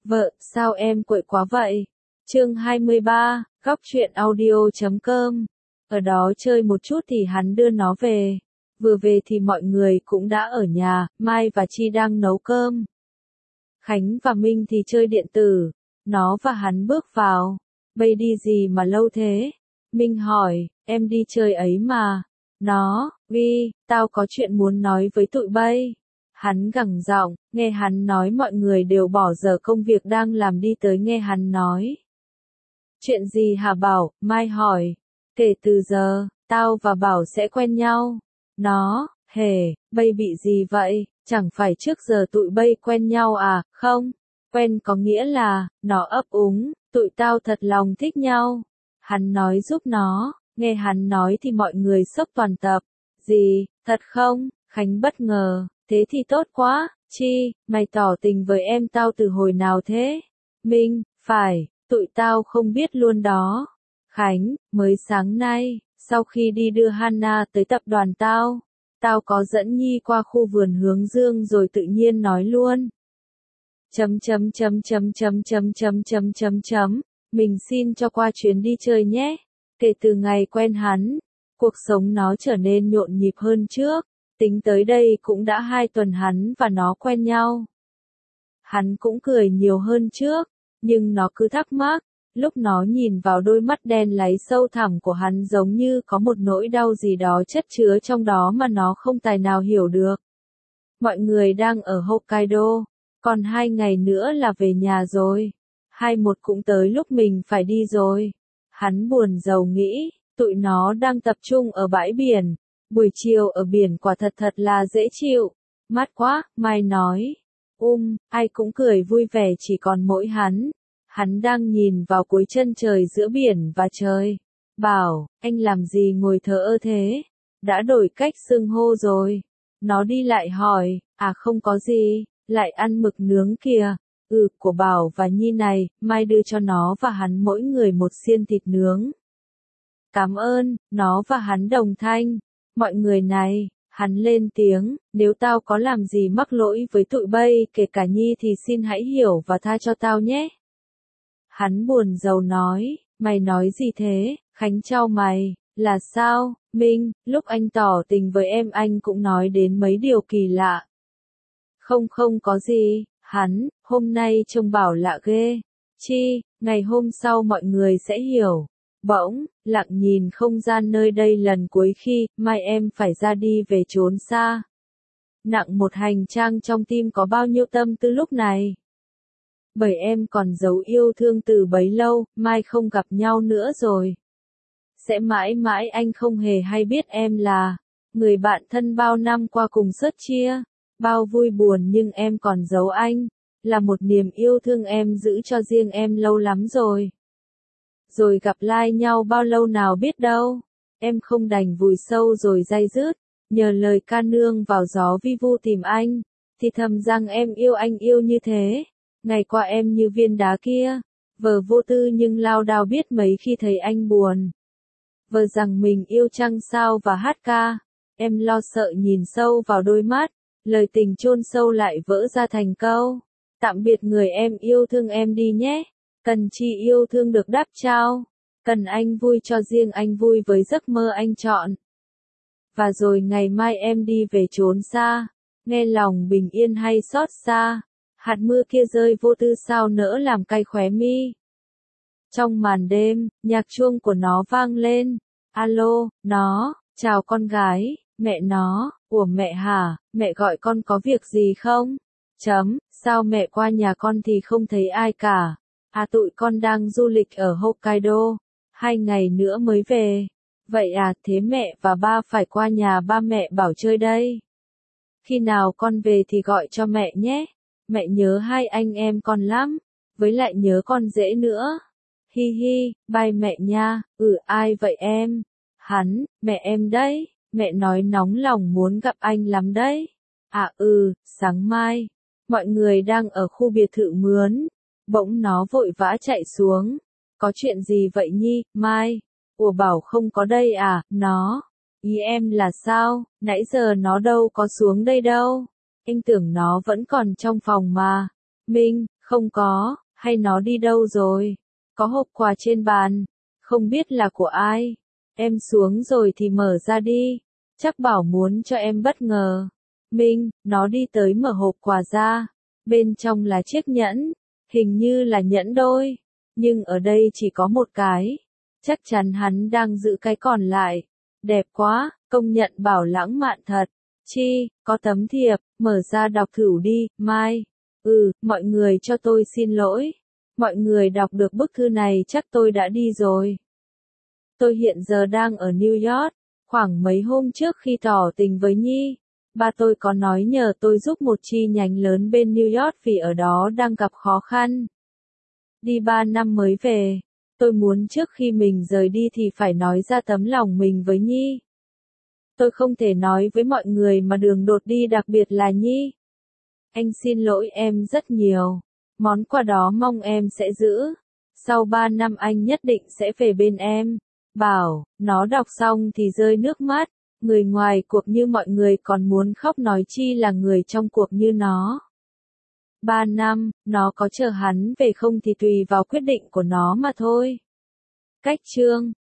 Vợ, sao em quậy quá vậy? Chương 23, góc truyện audio.com. Ở đó chơi một chút thì hắn đưa nó về. Vừa về thì mọi người cũng đã ở nhà, Mai và Chi đang nấu cơm. Khánh và Minh thì chơi điện tử. Nó và hắn bước vào. Bây đi gì mà lâu thế? Minh hỏi, em đi chơi ấy mà. Nó, Vi, tao có chuyện muốn nói với tụi bay. Hắn gằn giọng, nghe hắn nói mọi người đều bỏ dở công việc đang làm đi tới nghe hắn nói. Chuyện gì hả Bảo? Mai hỏi. Kể từ giờ, tao và Bảo sẽ quen nhau. Nó, bây bị gì vậy? Chẳng phải trước giờ tụi bay quen nhau à? Không, quen có nghĩa là, nó ấp úng, tụi tao thật lòng thích nhau. Hắn nói giúp nó, nghe hắn nói thì mọi người sốc toàn tập. Gì, thật không? Khánh bất ngờ, thế thì tốt quá. Chi, mày tỏ tình với em tao từ hồi nào thế? Minh, phải, tụi tao không biết luôn đó. Khánh, mới sáng nay, sau khi đi đưa Hana tới tập đoàn tao có dẫn Nhi qua khu vườn hướng dương rồi tự nhiên nói luôn. Mình xin cho qua chuyến đi chơi nhé. Kể từ ngày quen hắn, cuộc sống nó trở nên nhộn nhịp hơn trước. Tính tới đây cũng đã 2 tuần hắn và nó quen nhau. Hắn cũng cười nhiều hơn trước, nhưng nó cứ thắc mắc, lúc nó nhìn vào đôi mắt đen láy sâu thẳm của hắn giống như có một nỗi đau gì đó chất chứa trong đó mà nó không tài nào hiểu được. Mọi người đang ở Hokkaido, còn 2 ngày nữa là về nhà rồi. 21 cũng tới lúc mình phải đi rồi. Hắn buồn rầu nghĩ, tụi nó đang tập trung ở bãi biển. Buổi chiều ở biển quả thật là dễ chịu. Mát quá, Mai nói. Ai cũng cười vui vẻ chỉ còn mỗi hắn. Hắn đang nhìn vào cuối chân trời giữa biển và trời. Bảo, anh làm gì ngồi thờ ơ thế? Đã đổi cách xưng hô rồi. Nó đi lại hỏi, không có gì, lại ăn mực nướng kìa. Của Bảo và Nhi này, Mai đưa cho nó và hắn mỗi người một xiên thịt nướng. Cảm ơn, nó và hắn đồng thanh. Mọi người này, hắn lên tiếng, nếu tao có làm gì mắc lỗi với tụi bay kể cả Nhi thì xin hãy hiểu và tha cho tao nhé. Hắn buồn rầu nói, mày nói gì thế? Khánh chau mày, là sao? Minh, lúc anh tỏ tình với em anh cũng nói đến mấy điều kỳ lạ. Không có gì, hắn, hôm nay trông Bảo lạ ghê. Chi, ngày hôm sau mọi người sẽ hiểu. Bỗng, lặng nhìn không gian nơi đây lần cuối khi, mai em phải ra đi về trốn xa. Nặng một hành trang trong tim có bao nhiêu tâm tư lúc này. Bởi em còn giấu yêu thương từ bấy lâu, mai không gặp nhau nữa rồi. Sẽ mãi mãi anh không hề hay biết em là người bạn thân bao năm qua cùng sớt chia. Bao vui buồn nhưng em còn giấu anh. Là một niềm yêu thương em giữ cho riêng em lâu lắm rồi. Rồi gặp lại nhau bao lâu nào biết đâu. Em không đành vùi sâu rồi day dứt. Nhờ lời ca nương vào gió vi vu tìm anh. Thì thầm rằng em yêu anh yêu như thế. Ngày qua em như viên đá kia. Vờ vô tư nhưng lao đao biết mấy khi thấy anh buồn. Vờ rằng mình yêu trăng sao và hát ca. Em lo sợ nhìn sâu vào đôi mắt. Lời tình chôn sâu lại vỡ ra thành câu. Tạm biệt người em yêu thương em đi nhé. Cần chi yêu thương được đáp trao. Cần anh vui cho riêng anh vui với giấc mơ anh chọn. Và rồi ngày mai em đi về trốn xa. Nghe lòng bình yên hay xót xa. Hạt mưa kia rơi vô tư sao nỡ làm cay khóe mi. Trong màn đêm, nhạc chuông của nó vang lên. Alo, nó, chào con gái, mẹ nó, ủa mẹ hả, mẹ gọi con có việc gì không? Sao mẹ qua nhà con thì không thấy ai cả? Tụi con đang du lịch ở Hokkaido, 2 ngày nữa mới về. Vậy thế mẹ và ba phải qua nhà ba mẹ Bảo chơi đây. Khi nào con về thì gọi cho mẹ nhé. Mẹ nhớ 2 anh em con lắm, với lại nhớ con dễ nữa. Hi hi, bye mẹ nha. Ai vậy em? Hắn, mẹ em đấy. Mẹ nói nóng lòng muốn gặp anh lắm đấy. Sáng mai. Mọi người đang ở khu biệt thự mướn. Bỗng nó vội vã chạy xuống. Có chuyện gì vậy Nhi, Mai? Bảo không có đây à? Nó. Ý em là sao? Nãy giờ nó đâu có xuống đây đâu. Anh tưởng nó vẫn còn trong phòng mà. Minh, Không có, hay nó đi đâu rồi? Có hộp quà trên bàn, không biết là của ai. Em xuống rồi thì mở ra đi, chắc bảo muốn cho em bất ngờ. Minh, nó đi tới mở hộp quà ra, bên trong là chiếc nhẫn, hình như là nhẫn đôi, nhưng ở đây chỉ có một cái. Chắc chắn hắn đang giữ cái còn lại. Đẹp quá, công nhận bảo lãng mạn thật. Chi, có tấm thiệp, mở ra đọc thử đi, Mai. Mọi người cho tôi xin lỗi. Mọi người đọc được bức thư này chắc tôi đã đi rồi. Tôi hiện giờ đang ở New York, khoảng mấy hôm trước khi tỏ tình với Nhi. Ba tôi có nói nhờ tôi giúp một chi nhánh lớn bên New York vì ở đó đang gặp khó khăn. Đi 3 năm mới về. Tôi muốn trước khi mình rời đi thì phải nói ra tấm lòng mình với Nhi. Tôi không thể nói với mọi người mà đường đột đi, đặc biệt là Nhi. Anh xin lỗi em rất nhiều. Món quà đó mong em sẽ giữ. Sau 3 năm anh nhất định sẽ về bên em. Bảo, nó đọc xong thì rơi nước mắt. Người ngoài cuộc như mọi người còn muốn khóc, nói chi là người trong cuộc như nó. 3 năm, nó có chờ hắn về không thì tùy vào quyết định của nó mà thôi. Cách chương